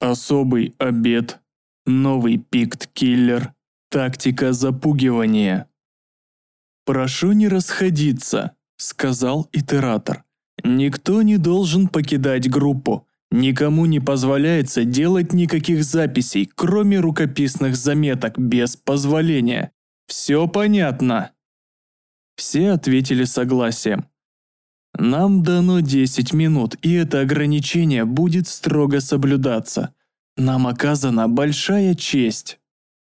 Особый обед. Новый пикт-киллер. Тактика запугивания. «Прошу не расходиться», — сказал итератор. «Никто не должен покидать группу. Никому не позволяется делать никаких записей, кроме рукописных заметок, без позволения. Все понятно?» Все ответили согласием. «Нам дано 10 минут, и это ограничение будет строго соблюдаться. Нам оказана большая честь».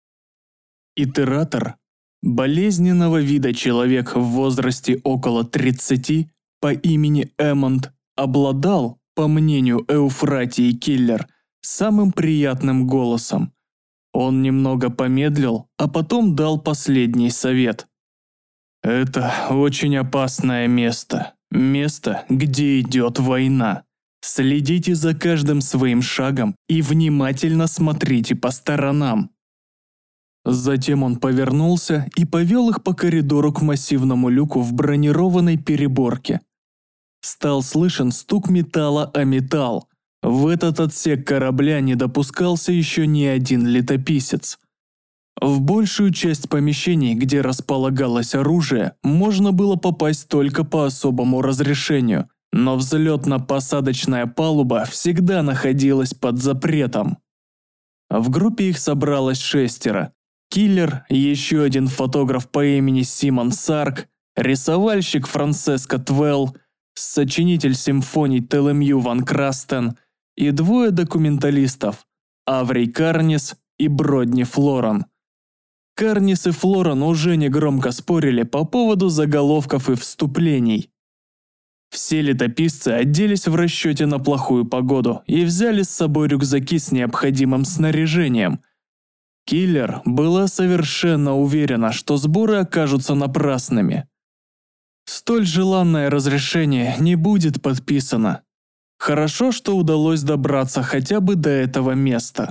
Итератор, болезненного вида человек в возрасте около 30, по имени Эммонд, обладал, по мнению Эуфратии Киллер, самым приятным голосом. Он немного помедлил, а потом дал последний совет. «Это очень опасное место. Место, где идет война. Следите за каждым своим шагом и внимательно смотрите по сторонам». Затем он повернулся и повел их по коридору к массивному люку в бронированной переборке. Стал слышен стук металла о металл. В этот отсек корабля не допускался еще ни один летописец. В большую часть помещений, где располагалось оружие, можно было попасть только по особому разрешению, но взлетно-посадочная палуба всегда находилась под запретом. В группе их собралось 6. Киллер, еще один фотограф по имени Симон Сарк, рисовальщик Франциско Твелл, сочинитель симфоний Телемью Ван Крастен и 2 документалистов – Аврей Карнис и Бродни Флоран. Карнис и Флоран уже негромко спорили по поводу заголовков и вступлений. Все летописцы оделись в расчете на плохую погоду и взяли с собой рюкзаки с необходимым снаряжением. Киллер была совершенно уверена, что сборы окажутся напрасными. Столь желанное разрешение не будет подписано. Хорошо, что удалось добраться хотя бы до этого места.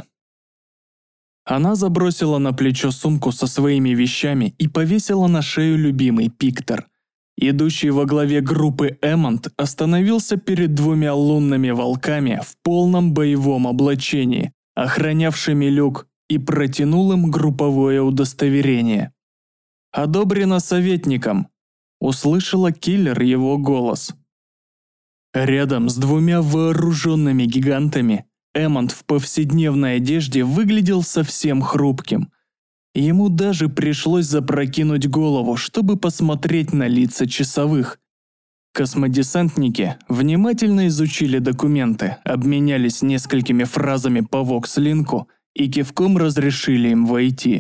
Она забросила на плечо сумку со своими вещами и повесила на шею любимый пиктор. Идущий во главе группы Эммонд остановился перед 2 лунными волками в полном боевом облачении, охранявшими люк, и протянул им групповое удостоверение. «Одобрено советником», – услышала Киллер его голос. Рядом с 2 вооруженными гигантами Эммонд в повседневной одежде выглядел совсем хрупким. Ему даже пришлось запрокинуть голову, чтобы посмотреть на лица часовых. Космодесантники внимательно изучили документы, обменялись несколькими фразами по Вокслинку и кивком разрешили им войти.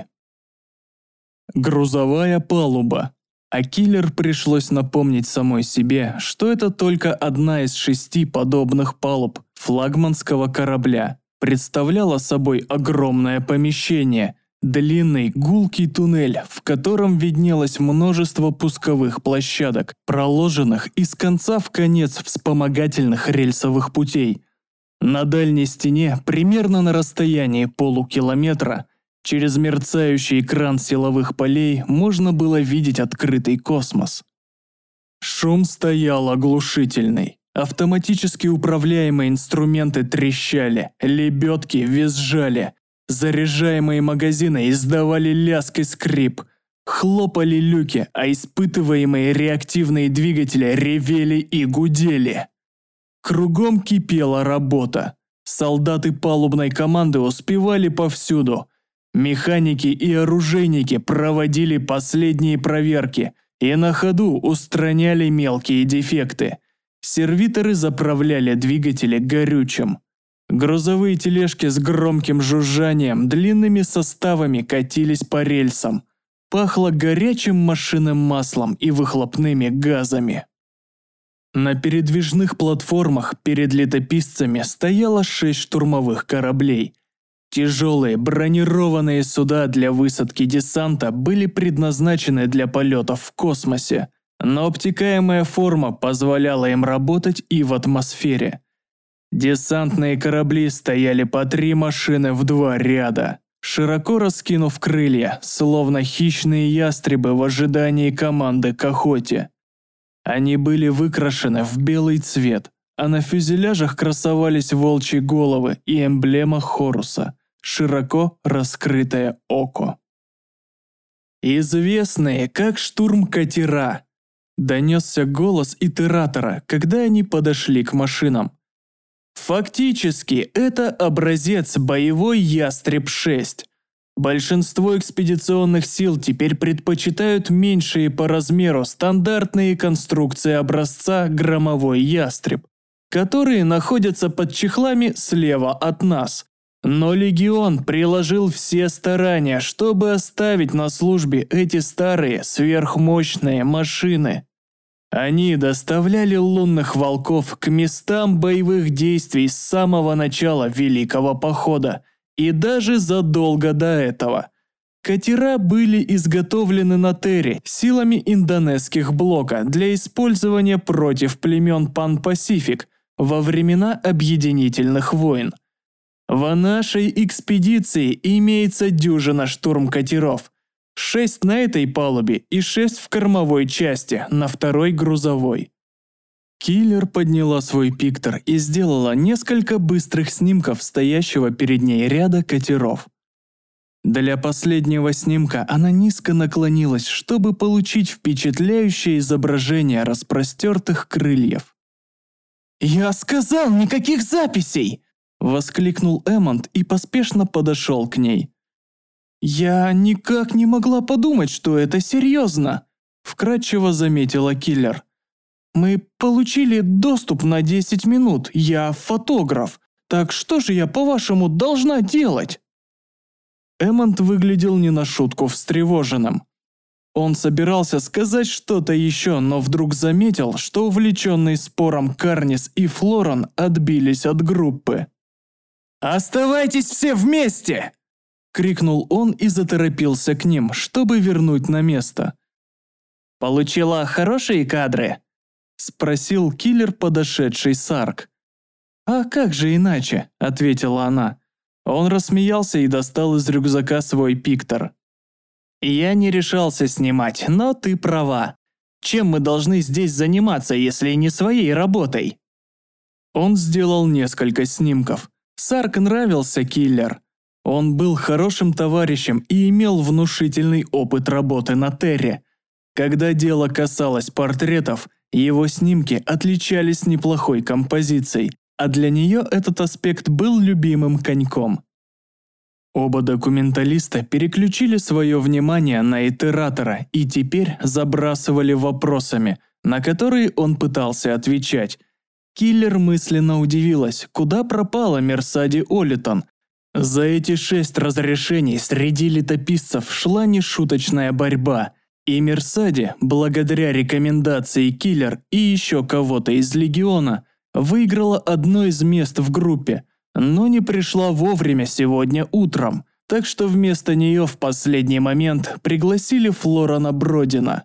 Грузовая палуба. А Киллер пришлось напомнить самой себе, что это только одна из 6 подобных палуб флагманского корабля, представляла собой огромное помещение, длинный гулкий туннель, в котором виднелось множество пусковых площадок, проложенных из конца в конец вспомогательных рельсовых путей. На дальней стене, примерно на расстоянии полукилометра, через мерцающий экран силовых полей можно было видеть открытый космос. Шум стоял оглушительный. Автоматически управляемые инструменты трещали, лебедки визжали, заряжаемые магазины издавали лязг и скрип, хлопали люки, а испытываемые реактивные двигатели ревели и гудели. Кругом кипела работа. Солдаты палубной команды успевали повсюду. Механики и оружейники проводили последние проверки и на ходу устраняли мелкие дефекты. Сервиторы заправляли двигатели горючим. Грузовые тележки с громким жужжанием длинными составами катились по рельсам. Пахло горячим машинным маслом и выхлопными газами. На передвижных платформах перед летописцами стояло 6 штурмовых кораблей. Тяжелые бронированные суда для высадки десанта были предназначены для полетов в космосе, но обтекаемая форма позволяла им работать и в атмосфере. Десантные корабли стояли по 3 машины в 2 ряда, широко раскинув крылья, словно хищные ястребы в ожидании команды к охоте. Они были выкрашены в белый цвет, а на фюзеляжах красовались волчьи головы и эмблема Хоруса – широко раскрытое око. «Известные как штурм-катера», – донесся голос итератора, когда они подошли к машинам. «Фактически, это образец боевой «Ястреб-6». Большинство экспедиционных сил теперь предпочитают меньшие по размеру стандартные конструкции образца «Громовой ястреб», которые находятся под чехлами слева от нас. Но Легион приложил все старания, чтобы оставить на службе эти старые сверхмощные машины. Они доставляли лунных волков к местам боевых действий с самого начала Великого Похода и даже задолго до этого. Катера были изготовлены на Терре силами индонезских блока для использования против племен Пан-Пасифик во времена объединительных войн. В нашей экспедиции имеется дюжина штурм-катеров. 6 на этой палубе и 6 в кормовой части, на второй грузовой. Киллер подняла свой пиктор и сделала несколько быстрых снимков стоящего перед ней ряда катеров. Для последнего снимка она низко наклонилась, чтобы получить впечатляющее изображение распростертых крыльев. «Я сказал, никаких записей!» – воскликнул Эммонд и поспешно подошел к ней. «Я никак не могла подумать, что это серьезно», – вкратчиво заметила Киллер. «Мы получили доступ на 10 минут, я фотограф, так что же я, по-вашему, должна делать?» Эммонд выглядел не на шутку встревоженным. Он собирался сказать что-то еще, но вдруг заметил, что увлеченные спором Карнис и Флоран отбились от группы. «Оставайтесь все вместе!» – крикнул он и заторопился к ним, чтобы вернуть на место. «Получила хорошие кадры?» – спросил Киллер, подошедший Сарк. «А как же иначе?» – ответила она. Он рассмеялся и достал из рюкзака свой пиктор. «Я не решался снимать, но ты права. Чем мы должны здесь заниматься, если не своей работой?» Он сделал несколько снимков. Сарк нравился Киллер. Он был хорошим товарищем и имел внушительный опыт работы на Терре. Когда дело касалось портретов, его снимки отличались неплохой композицией, а для нее этот аспект был любимым коньком. Оба документалиста переключили свое внимание на итератора и теперь забрасывали вопросами, на которые он пытался отвечать. Киллер мысленно удивилась, куда пропала Мерсади Олитон. За эти 6 разрешений среди летописцев шла нешуточная борьба, и Мерсади, благодаря рекомендации Киллер и еще кого-то из Легиона, выиграла одно из мест в группе, но не пришла вовремя сегодня утром, так что вместо нее в последний момент пригласили Флорана Бродина.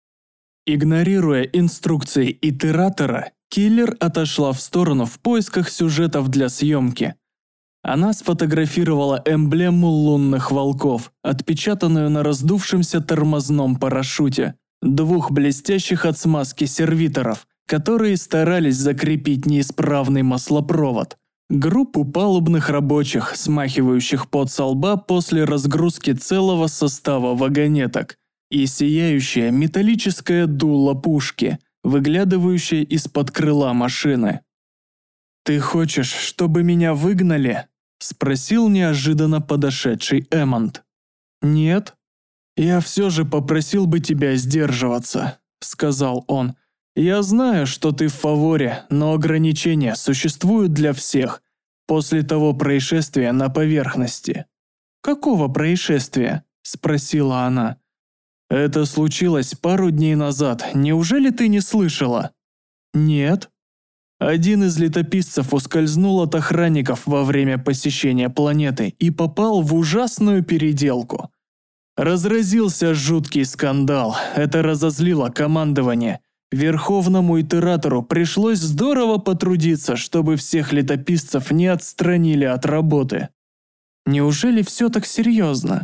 Игнорируя инструкции итератора, Киллер отошла в сторону в поисках сюжетов для съемки. Она сфотографировала эмблему лунных волков, отпечатанную на раздувшемся тормозном парашюте, 2 блестящих от смазки сервиторов, которые старались закрепить неисправный маслопровод, группу палубных рабочих, смахивающих пот со лба после разгрузки целого состава вагонеток, и сияющее металлическое дуло пушки, выглядывающее из-под крыла машины. «Ты хочешь, чтобы меня выгнали?» – спросил неожиданно подошедший Эммонд. «Нет? Я все же попросил бы тебя сдерживаться», – сказал он. «Я знаю, что ты в фаворе, но ограничения существуют для всех после того происшествия на поверхности». «Какого происшествия?» – спросила она. «Это случилось пару дней назад, неужели ты не слышала?» «Нет». Один из летописцев ускользнул от охранников во время посещения планеты и попал в ужасную переделку. Разразился жуткий скандал, это разозлило командование. Верховному итератору пришлось здорово потрудиться, чтобы всех летописцев не отстранили от работы. Неужели все так серьезно?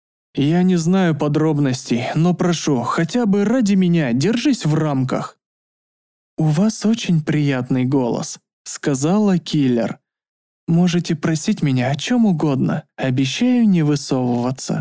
Я не знаю подробностей, но прошу, хотя бы ради меня держись в рамках. «У вас очень приятный голос», — сказала киллер. «Можете просить меня о чем угодно, обещаю не высовываться».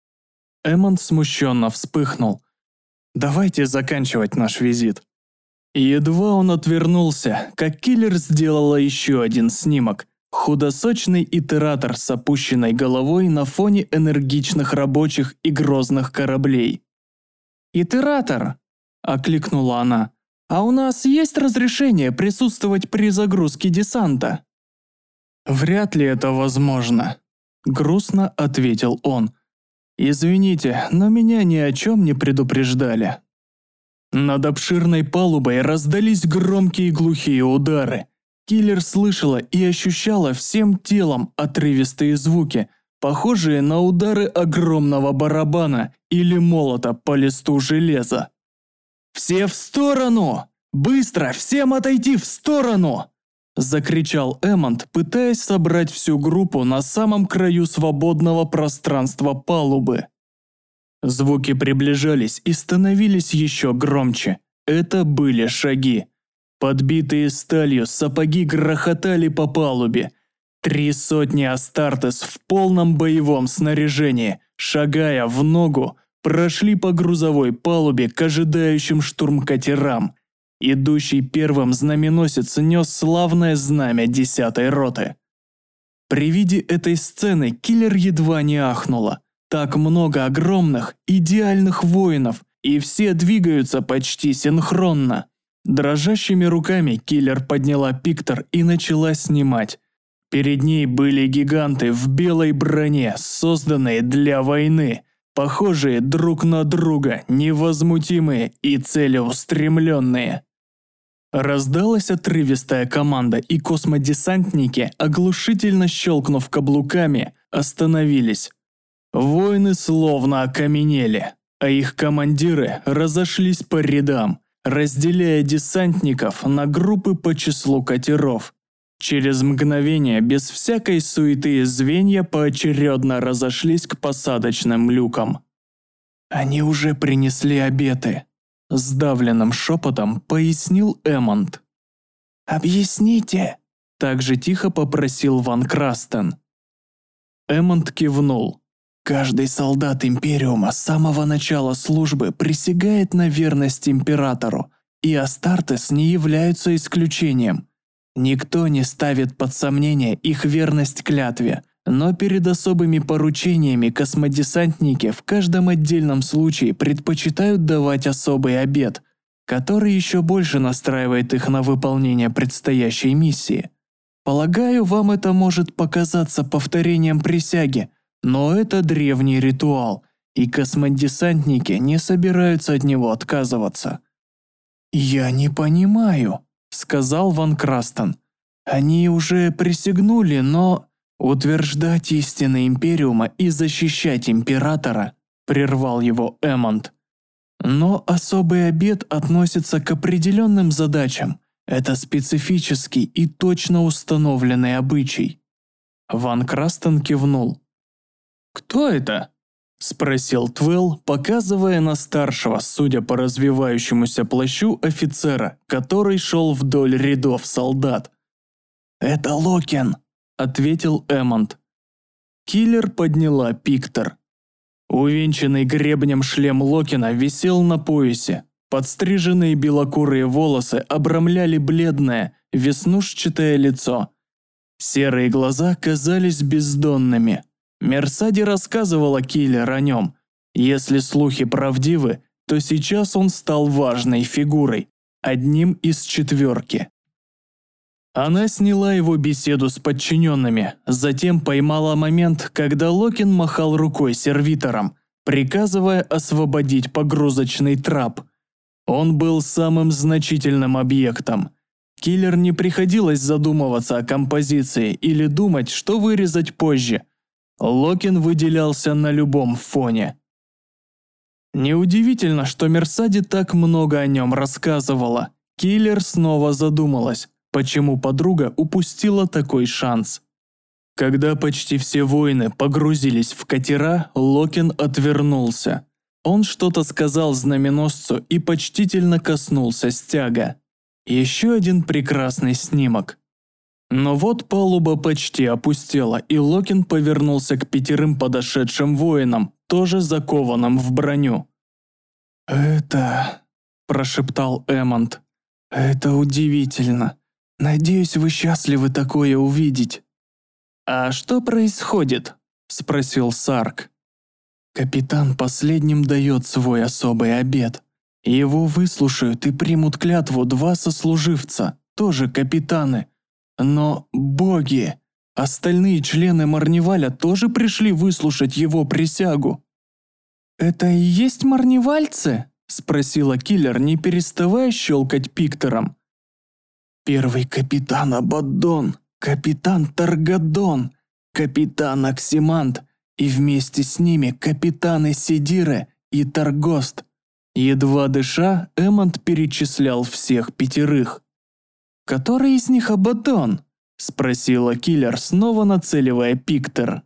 Эммонд смущенно вспыхнул. «Давайте заканчивать наш визит». Едва он отвернулся, как киллер сделала еще один снимок. Худосочный итератор с опущенной головой на фоне энергичных рабочих и грозных кораблей. «Итератор!» – окликнула она. «А у нас есть разрешение присутствовать при загрузке десанта?» «Вряд ли это возможно», – грустно ответил он. «Извините, но меня ни о чем не предупреждали». Над обширной палубой раздались громкие глухие удары. Киллер слышала и ощущала всем телом отрывистые звуки, похожие на удары огромного барабана или молота по листу железа. «Все в сторону! Быстро, всем отойти в сторону!» – закричал Эммонд, пытаясь собрать всю группу на самом краю свободного пространства палубы. Звуки приближались и становились еще громче. Это были шаги. Подбитые сталью сапоги грохотали по палубе. 300 Астартес в полном боевом снаряжении, шагая в ногу, прошли по грузовой палубе к ожидающим штурмкатерам. Идущий первым знаменосец нес славное знамя 10-й роты. При виде этой сцены киллер едва не ахнула. Так много огромных, идеальных воинов, и все двигаются почти синхронно. Дрожащими руками киллер подняла пиктор и начала снимать. Перед ней были гиганты в белой броне, созданные для войны, похожие друг на друга, невозмутимые и целеустремленные. Раздалась отрывистая команда, и космодесантники, оглушительно щелкнув каблуками, остановились. Воины словно окаменели, а их командиры разошлись по рядам, разделяя десантников на группы по числу катеров. Через мгновение, без всякой суеты, звенья поочередно разошлись к посадочным люкам. «Они уже принесли обеты», – сдавленным шепотом пояснил Эммонд. «Объясните», – также тихо попросил Ван Крастен. Эммонд кивнул. «Каждый солдат Империума с самого начала службы присягает на верность Императору, и Астартес не являются исключением. Никто не ставит под сомнение их верность клятве, но перед особыми поручениями космодесантники в каждом отдельном случае предпочитают давать особый обет, который еще больше настраивает их на выполнение предстоящей миссии. Полагаю, вам это может показаться повторением присяги, но это древний ритуал, и космодесантники не собираются от него отказываться». «Я не понимаю», – сказал Ван Крастен. «Они уже присягнули, но...» «Утверждать истины Империума и защищать Императора», – прервал его Эммонд. «Но особый обет относится к определенным задачам. Это специфический и точно установленный обычай». Ван Крастен кивнул. «Кто это?» – спросил Твелл, показывая на старшего, судя по развивающемуся плащу, офицера, который шел вдоль рядов солдат. «Это Локин», – ответил Эммонд. Киллер подняла пиктор. Увенчанный гребнем шлем Локина висел на поясе. Подстриженные белокурые волосы обрамляли бледное, веснушчатое лицо. Серые глаза казались бездонными. Мерсади рассказывала киллер о нем. Если слухи правдивы, то сейчас он стал важной фигурой, одним из четверки. Она сняла его беседу с подчиненными, затем поймала момент, когда Локин махал рукой сервитором, приказывая освободить погрузочный трап. Он был самым значительным объектом. Киллер не приходилось задумываться о композиции или думать, что вырезать позже. Локин выделялся на любом фоне. Неудивительно, что Мерсади так много о нем рассказывала. Киллер снова задумалась, почему подруга упустила такой шанс. Когда почти все воины погрузились в катера, Локин отвернулся. Он что-то сказал знаменосцу и почтительно коснулся стяга. Еще один прекрасный снимок. Но вот палуба почти опустела, и Локин повернулся к 5 подошедшим воинам, тоже закованным в броню. «Это...» – прошептал Эммонд. «Это удивительно. Надеюсь, вы счастливы такое увидеть». «А что происходит?» – спросил Сарк. «Капитан последним дает свой особый обет. Его выслушают и примут клятву 2 сослуживца, тоже капитаны. Но боги, остальные члены Марниваля тоже пришли выслушать его присягу». «Это и есть марнивальцы?» – спросила Киллер, не переставая щелкать пиктором. «Первый капитан Абаддон, капитан Таргадон, капитан Оксимант и вместе с ними капитаны Сидире и Таргост». Едва дыша, Эммонд перечислял всех 5. «Который из них Абаддон?» – спросила Киллер, снова нацеливая пиктор.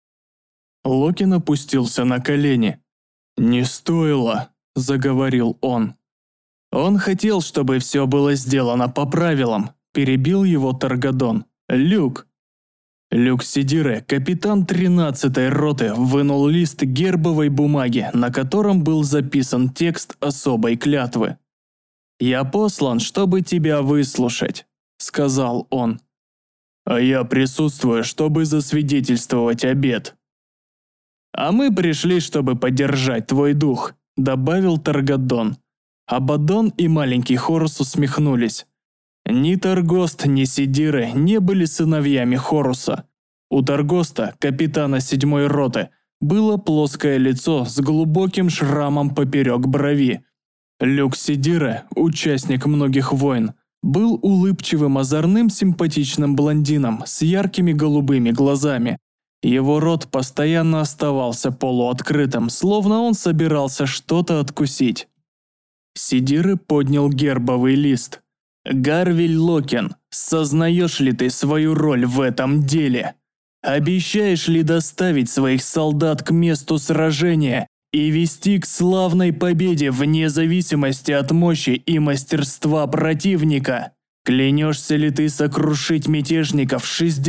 Локин опустился на колени. «Не стоило», – заговорил он. «Он хотел, чтобы все было сделано по правилам», – перебил его Таргадон. «Люк». Люк Сидире, капитан 13-й роты, вынул лист гербовой бумаги, на котором был записан текст особой клятвы. «Я послан, чтобы тебя выслушать», – сказал он. «А я присутствую, чтобы засвидетельствовать обет». «А мы пришли, чтобы поддержать твой дух», – добавил Таргадон. Абаддон и маленький Хорус усмехнулись. Ни Таргост, ни Сидире не были сыновьями Хоруса. У Таргоста, капитана 7-й роты, было плоское лицо с глубоким шрамом поперек брови. Люк Сидире, участник многих войн, был улыбчивым, озорным, симпатичным блондином с яркими голубыми глазами. Его рот постоянно оставался полуоткрытым, словно он собирался что-то откусить. Сидире поднял гербовый лист. «Гарвиль Локин, сознаешь ли ты свою роль в этом деле? Обещаешь ли доставить своих солдат к месту сражения и вести к славной победе вне зависимости от мощи и мастерства противника? Клянешься ли ты сокрушить мятежников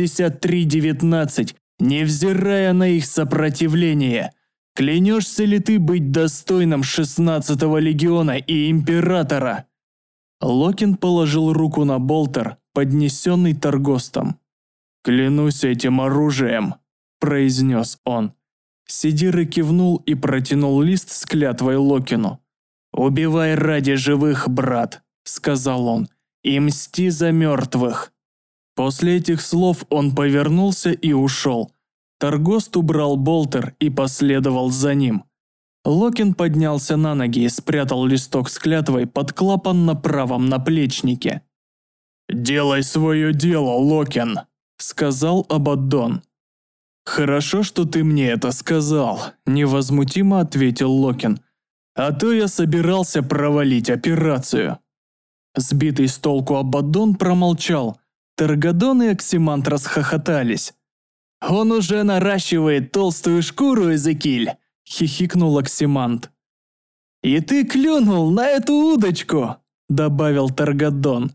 63-19, невзирая на их сопротивление? Клянешься ли ты быть достойным 16-го легиона и императора?» Локин положил руку на болтер, поднесенный Таргостом. «Клянусь этим оружием», – произнес он. Сидире кивнул и протянул лист с клятвой Локину. «Убивай ради живых, брат», – сказал он, – «и мсти за мертвых». После этих слов он повернулся и ушел. Таргост убрал болтер и последовал за ним. Локин поднялся на ноги и спрятал листок с клятвой под клапан на правом наплечнике. «Делай свое дело, Локин», – сказал Абаддон. «Хорошо, что ты мне это сказал», – невозмутимо ответил Локин. «А то я собирался провалить операцию». Сбитый с толку Абаддон промолчал. Таргадон и Оксимант расхохотались. «Он уже наращивает толстую шкуру, Эзекиль», – хихикнул Оксимант. «И ты клюнул на эту удочку», – добавил Таргадон.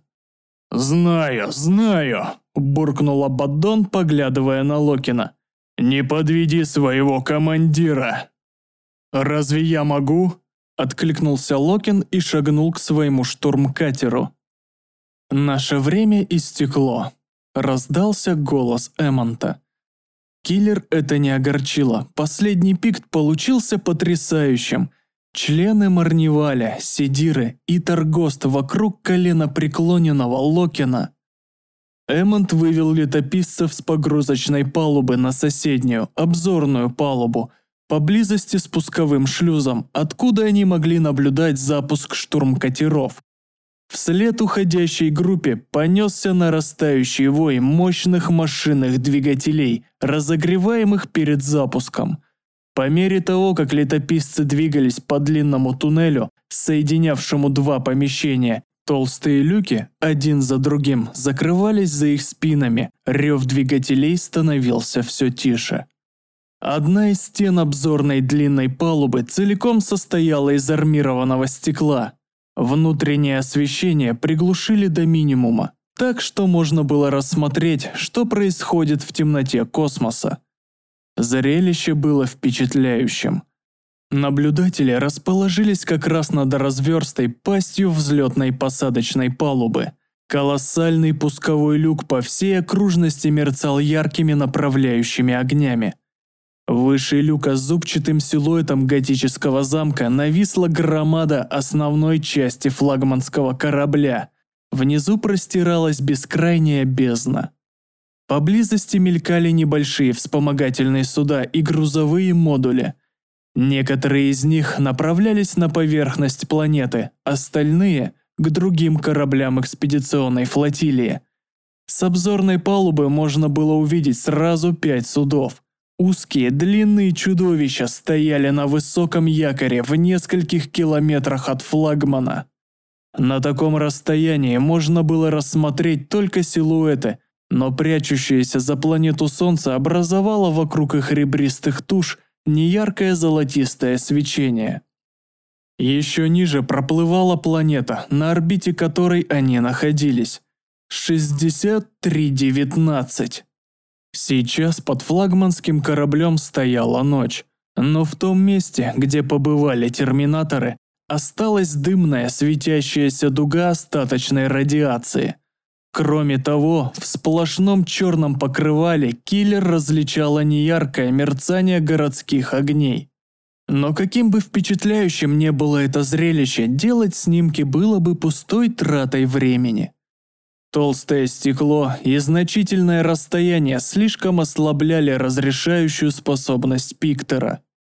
«Знаю, знаю», – буркнул Абаддон, поглядывая на Локина. «Не подведи своего командира». «Разве я могу?» – откликнулся Локин и шагнул к своему штурмкатеру. «Наше время истекло», – раздался голос Эммонта. Киллер это не огорчило, последний пикт получился потрясающим. Члены Марниваля, Сидире и Таргост вокруг колена преклоненного Локина. Эммонд вывел летописцев с погрузочной палубы на соседнюю, обзорную палубу, поблизости с пусковым шлюзом, откуда они могли наблюдать запуск штурмкатеров. Вслед уходящей группе понесся нарастающий вой мощных машинных двигателей, разогреваемых перед запуском. По мере того, как летописцы двигались по длинному туннелю, соединявшему 2 помещения, толстые люки, один за другим, закрывались за их спинами, рев двигателей становился все тише. Одна из стен обзорной длинной палубы целиком состояла из армированного стекла. Внутреннее освещение приглушили до минимума, так что можно было рассмотреть, что происходит в темноте космоса. Зрелище было впечатляющим. Наблюдатели расположились как раз над разверстой пастью взлетной посадочной палубы. Колоссальный пусковой люк по всей окружности мерцал яркими направляющими огнями. Выше люка с зубчатым силуэтом готического замка нависла громада основной части флагманского корабля. Внизу простиралась бескрайняя бездна. Поблизости мелькали небольшие вспомогательные суда и грузовые модули. Некоторые из них направлялись на поверхность планеты, остальные – к другим кораблям экспедиционной флотилии. С обзорной палубы можно было увидеть сразу 5 судов. Узкие, длинные чудовища стояли на высоком якоре в нескольких километрах от флагмана. На таком расстоянии можно было рассмотреть только силуэты, но прячущееся за планету Солнце образовало вокруг их ребристых туш неяркое золотистое свечение. Еще ниже проплывала планета, на орбите которой они находились. 6319. Сейчас под флагманским кораблем стояла ночь, но в том месте, где побывали терминаторы, осталась дымная светящаяся дуга остаточной радиации. Кроме того, в сплошном черном покрывале киллер различала неяркое мерцание городских огней. Но каким бы впечатляющим ни было это зрелище, делать снимки было бы пустой тратой времени. Толстое стекло и значительное расстояние слишком ослабляли разрешающую способность Пиктера.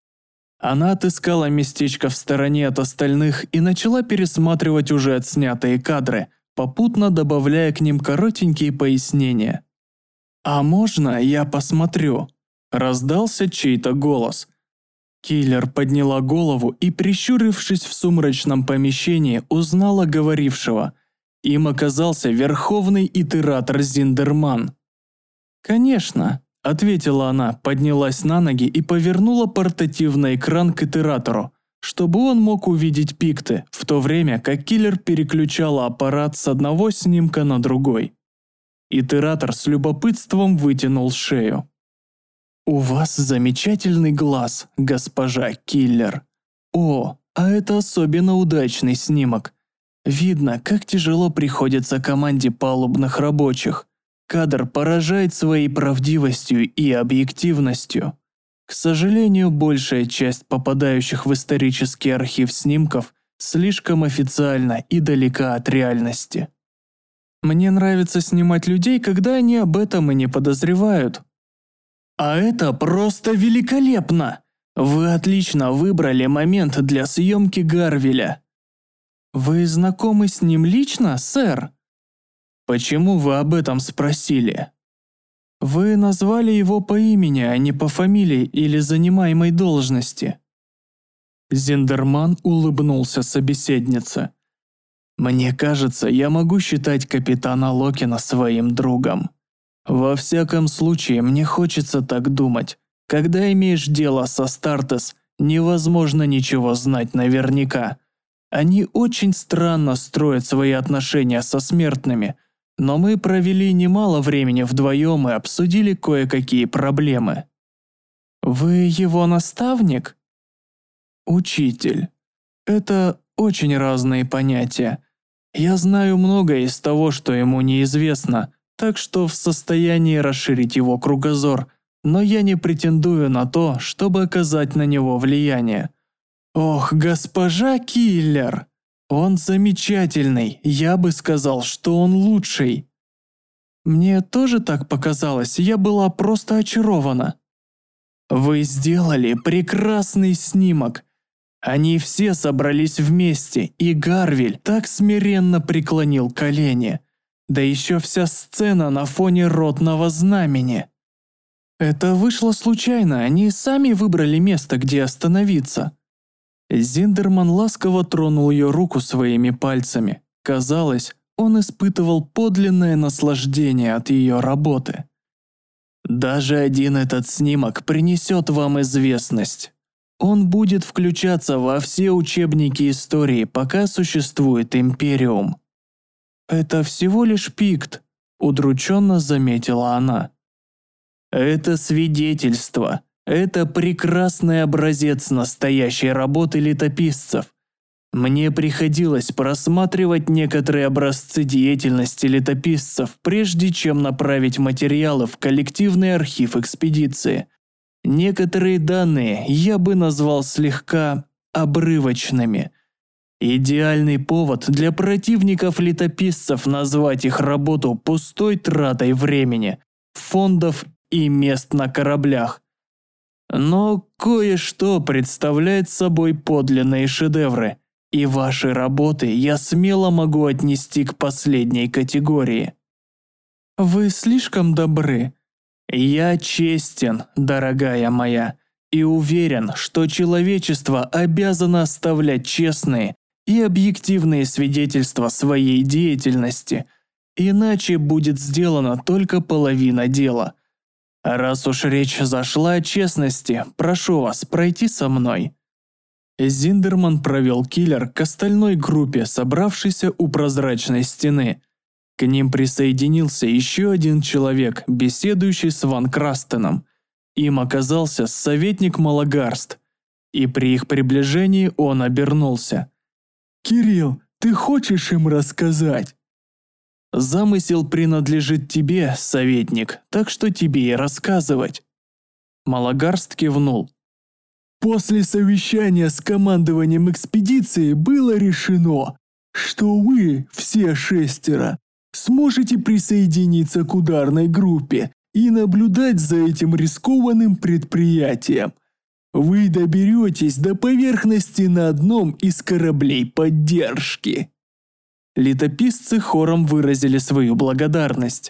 Она отыскала местечко в стороне от остальных и начала пересматривать уже отснятые кадры, попутно добавляя к ним коротенькие пояснения. «А можно я посмотрю?» – раздался чей-то голос. Киллер подняла голову и, прищурившись в сумрачном помещении, узнала говорившего. Им оказался верховный итератор Зиндерман. «Конечно», – ответила она, поднялась на ноги и повернула портативный экран к итератору, чтобы он мог увидеть пикты, в то время как киллер переключала аппарат с одного снимка на другой. Итератор с любопытством вытянул шею. «У вас замечательный глаз, госпожа Киллер. О, а это особенно удачный снимок. Видно, как тяжело приходится команде палубных рабочих. Кадр поражает своей правдивостью и объективностью. К сожалению, большая часть попадающих в исторический архив снимков слишком официальна и далека от реальности. Мне нравится снимать людей, когда они об этом и не подозревают». «А это просто великолепно! Вы отлично выбрали момент для съемки Гарвеля». «Вы знакомы с ним лично, сэр?» «Почему вы об этом спросили?» «Вы назвали его по имени, а не по фамилии или занимаемой должности». Зиндерман улыбнулся собеседнице. «Мне кажется, я могу считать капитана Локина своим другом. Во всяком случае, мне хочется так думать. Когда имеешь дело со Астартес, невозможно ничего знать наверняка. Они очень странно строят свои отношения со смертными, но мы провели немало времени вдвоем и обсудили кое-какие проблемы». «Вы его наставник?» «Учитель. Это очень разные понятия. Я знаю многое из того, что ему неизвестно, так что в состоянии расширить его кругозор, но я не претендую на то, чтобы оказать на него влияние. Ох, госпожа Киллер! Он замечательный, я бы сказал, что он лучший». «Мне тоже так показалось, я была просто очарована». «Вы сделали прекрасный снимок. Они все собрались вместе, и Гарвель так смиренно преклонил колени. Да еще вся сцена на фоне ротного знамени». «Это вышло случайно, они сами выбрали место, где остановиться». Зиндерман ласково тронул ее руку своими пальцами. Казалось, он испытывал подлинное наслаждение от ее работы. «Даже один этот снимок принесет вам известность. Он будет включаться во все учебники истории, пока существует Империум. Это всего лишь пикт, удрученно заметила она. Это свидетельство. Это прекрасный образец настоящей работы летописцев. Мне приходилось просматривать некоторые образцы деятельности летописцев, прежде чем направить материалы в коллективный архив экспедиции. Некоторые данные я бы назвал слегка обрывочными. Идеальный повод для противников летописцев назвать их работу пустой тратой времени, фондов и мест на кораблях. Но кое-что представляет собой подлинные шедевры, и ваши работы я смело могу отнести к последней категории. Вы слишком добры. Я честен, дорогая моя, и уверен, что человечество обязано оставлять честные и объективные свидетельства своей деятельности, иначе будет сделана только половина дела. Раз уж речь зашла о честности, прошу вас пройти со мной. Зиндерман провел киллер к остальной группе, собравшейся у прозрачной стены. К ним присоединился еще один человек, беседующий с Ван Крастеном. Им оказался советник Малагарст, и при их приближении он обернулся. «Кирилл, ты хочешь им рассказать?» «Замысел принадлежит тебе, советник, так что тебе и рассказывать». Малагарст кивнул. «После совещания с командованием экспедиции было решено, что вы, все 6, сможете присоединиться к ударной группе и наблюдать за этим рискованным предприятием. Вы доберетесь до поверхности на одном из кораблей поддержки». Летописцы хором выразили свою благодарность.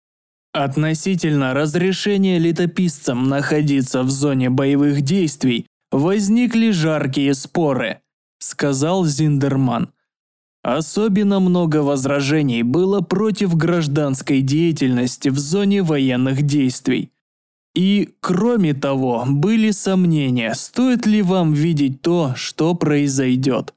Относительно разрешения летописцам находиться в зоне боевых действий возникли жаркие споры, сказал Зиндерман. Особенно много возражений было против гражданской деятельности в зоне военных действий. И, кроме того, были сомнения, стоит ли вам видеть то, что произойдет.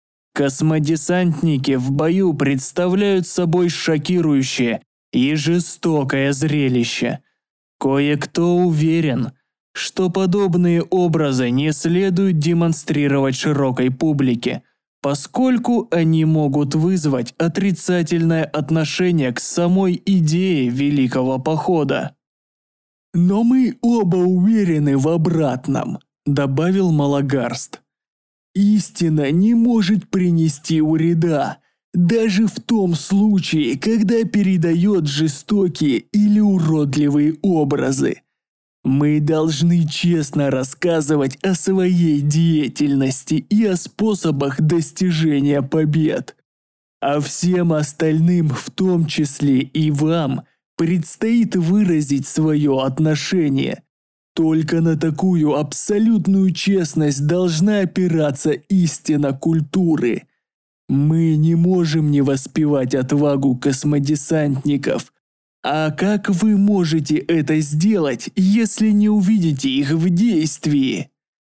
Космодесантники в бою представляют собой шокирующее и жестокое зрелище. Кое-кто уверен, что подобные образы не следует демонстрировать широкой публике, поскольку они могут вызвать отрицательное отношение к самой идее Великого Похода. «Но мы оба уверены в обратном», – добавил Малагарст. «Истина не может принести вреда, даже в том случае, когда передает жестокие или уродливые образы. Мы должны честно рассказывать о своей деятельности и о способах достижения побед. А всем остальным, в том числе и вам, предстоит выразить свое отношение. Только на такую абсолютную честность должна опираться истина культуры. Мы не можем не воспевать отвагу космодесантников. А как вы можете это сделать, если не увидите их в действии?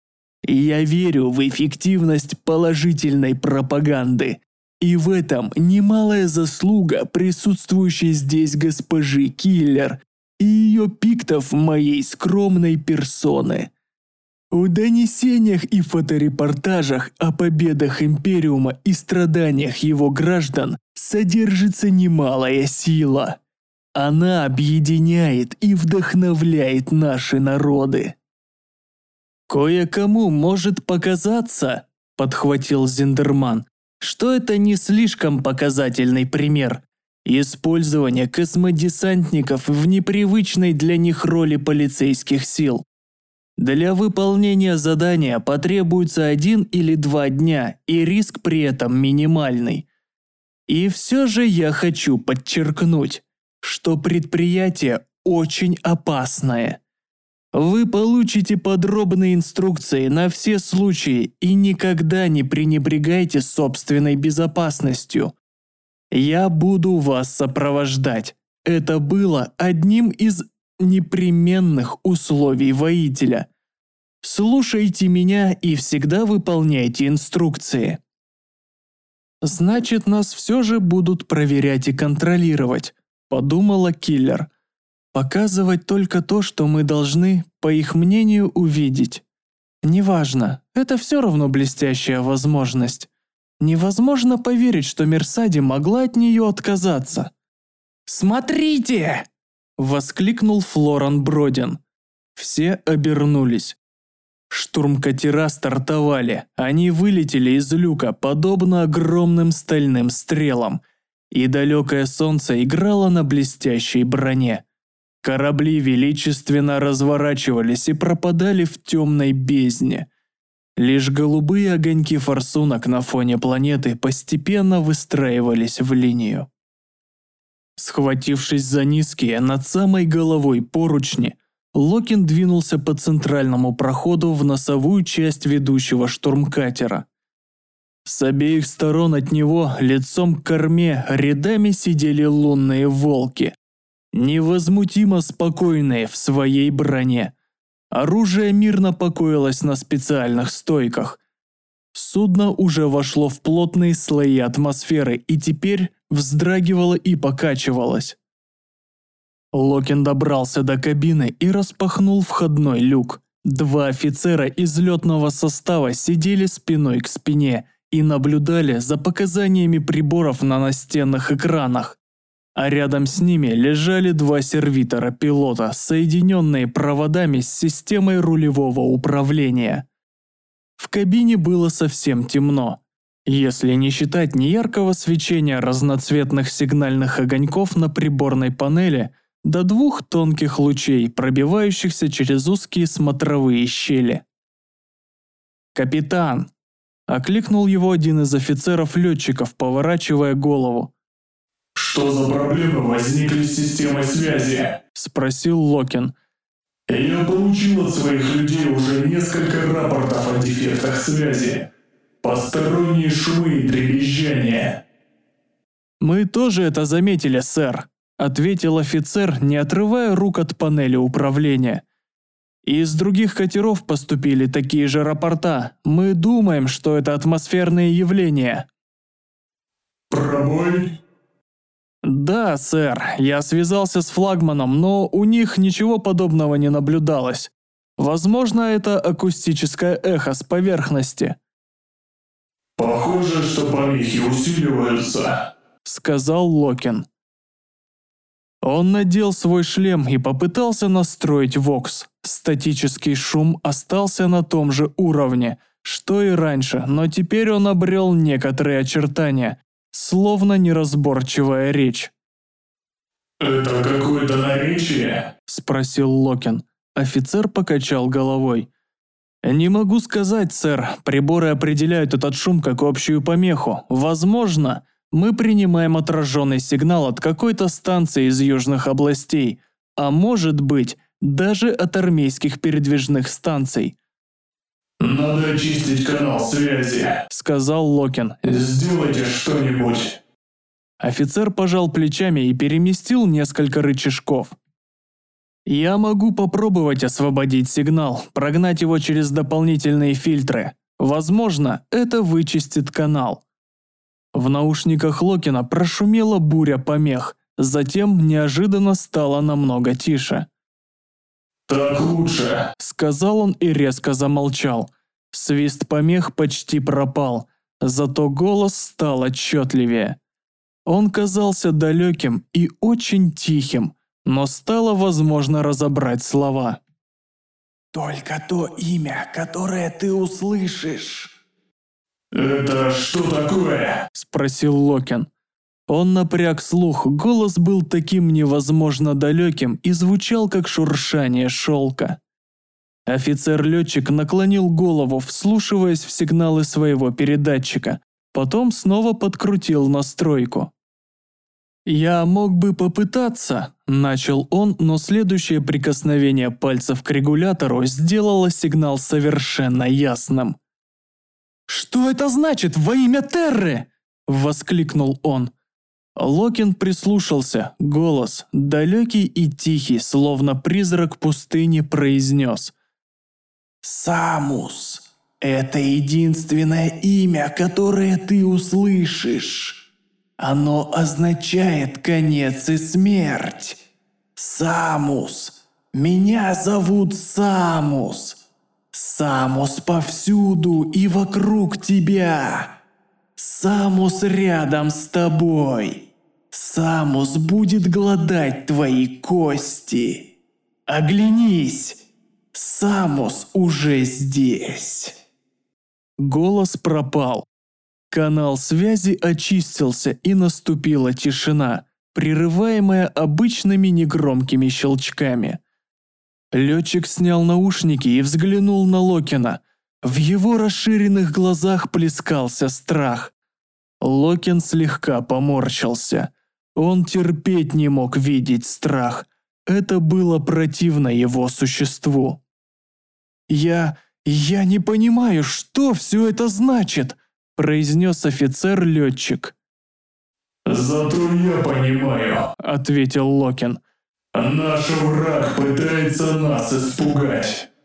Я верю в эффективность положительной пропаганды. И в этом немалая заслуга присутствующей здесь госпожи Киллер и ее пиктов моей скромной персоны. В донесениях и фоторепортажах о победах Империума и страданиях его граждан содержится немалая сила. Она объединяет и вдохновляет наши народы. «Кое-кому может показаться, – подхватил Зиндерман, – что это не слишком показательный пример. Использование космодесантников в непривычной для них роли полицейских сил. Для выполнения задания потребуется 1 или 2 дня, и риск при этом минимальный. И все же я хочу подчеркнуть, что предприятие очень опасное. Вы получите подробные инструкции на все случаи и никогда не пренебрегайте собственной безопасностью. Я буду вас сопровождать. Это было одним из непременных условий воителя. Слушайте меня и всегда выполняйте инструкции. Значит, нас все же будут проверять и контролировать, подумала Киллер. Показывать только то, что мы должны, по их мнению, увидеть. Неважно, это все равно блестящая возможность. Невозможно поверить, что Мерсади могла от нее отказаться. «Смотрите!» – воскликнул Флоран Бродин. Все обернулись. Штурмкатера стартовали, они вылетели из люка, подобно огромным стальным стрелам, и далекое солнце играло на блестящей броне. Корабли величественно разворачивались и пропадали в темной бездне. Лишь голубые огоньки форсунок на фоне планеты постепенно выстраивались в линию. Схватившись за низкие над самой головой поручни, Локин двинулся по центральному проходу в носовую часть ведущего штурмкатера. С обеих сторон от него, лицом к корме, рядами сидели лунные волки, невозмутимо спокойные в своей броне. Оружие мирно покоилось на специальных стойках. Судно уже вошло в плотные слои атмосферы и теперь вздрагивало и покачивалось. Локин добрался до кабины и распахнул входной люк. Два офицера из летного состава сидели спиной к спине и наблюдали за показаниями приборов на настенных экранах. А рядом с ними лежали два сервитора пилота, соединенные проводами с системой рулевого управления. В кабине было совсем темно, если не считать неяркого свечения разноцветных сигнальных огоньков на приборной панели до двух тонких лучей, пробивающихся через узкие смотровые щели. «Капитан!» – окликнул его один из офицеров-летчиков, поворачивая голову. «Что за проблемы возникли с системой связи?» – спросил Локин. «Я получил от своих людей уже несколько рапортов о дефектах связи. Посторонние шумы и дребезжания». «Мы тоже это заметили, сэр», – ответил офицер, не отрывая рук от панели управления. «И из других катеров поступили такие же рапорта. Мы думаем, что это атмосферные явления». «Пробой?» «Да, сэр, я связался с флагманом, но у них ничего подобного не наблюдалось. Возможно, это акустическое эхо с поверхности». «Похоже, что помехи усиливаются», – сказал Локин. Он надел свой шлем и попытался настроить вокс. Статический шум остался на том же уровне, что и раньше, но теперь он обрел некоторые очертания, словно неразборчивая речь. «Это какое-то наречие?» – спросил Локин. Офицер покачал головой. «Не могу сказать, сэр. Приборы определяют этот шум как общую помеху. Возможно, мы принимаем отраженный сигнал от какой-то станции из южных областей, а может быть, даже от армейских передвижных станций». «Надо очистить канал связи», – сказал Локин. «Сделайте что-нибудь». Офицер пожал плечами и переместил несколько рычажков. «Я могу попробовать освободить сигнал, прогнать его через дополнительные фильтры. Возможно, это вычистит канал». В наушниках Локина прошумела буря помех, затем неожиданно стало намного тише. «Так лучше», – сказал он и резко замолчал. Свист помех почти пропал, зато голос стал отчетливее. Он казался далеким и очень тихим, но стало возможно разобрать слова. «Только то имя, которое ты услышишь». «Это что такое?» – спросил Локин. Он напряг слух, голос был таким невозможно далеким и звучал как шуршание шелка. Офицер-летчик наклонил голову, вслушиваясь в сигналы своего передатчика, потом снова подкрутил настройку. «Я мог бы попытаться», – начал он, но следующее прикосновение пальцев к регулятору сделало сигнал совершенно ясным. «Что это значит во имя Терры?» – воскликнул он. Локин прислушался, голос, далекий и тихий, словно призрак пустыни, произнес: Самус – это единственное имя, которое ты услышишь. Оно означает конец и смерть. Самус. Меня зовут Самус. Самус повсюду и вокруг тебя. Самус рядом с тобой. Самус будет глодать твои кости. Оглянись. Самус уже здесь. Голос пропал. Канал связи очистился, и наступила тишина, прерываемая обычными негромкими щелчками. Летчик снял наушники и взглянул на Локина. В его расширенных глазах плескался страх. Локин слегка поморщился. Он терпеть не мог видеть страх. Это было противно его существу. «Я не понимаю, что все это значит», – произнес офицер-летчик. «Зато я понимаю», – ответил Локин. «Наш враг пытается нас испугать.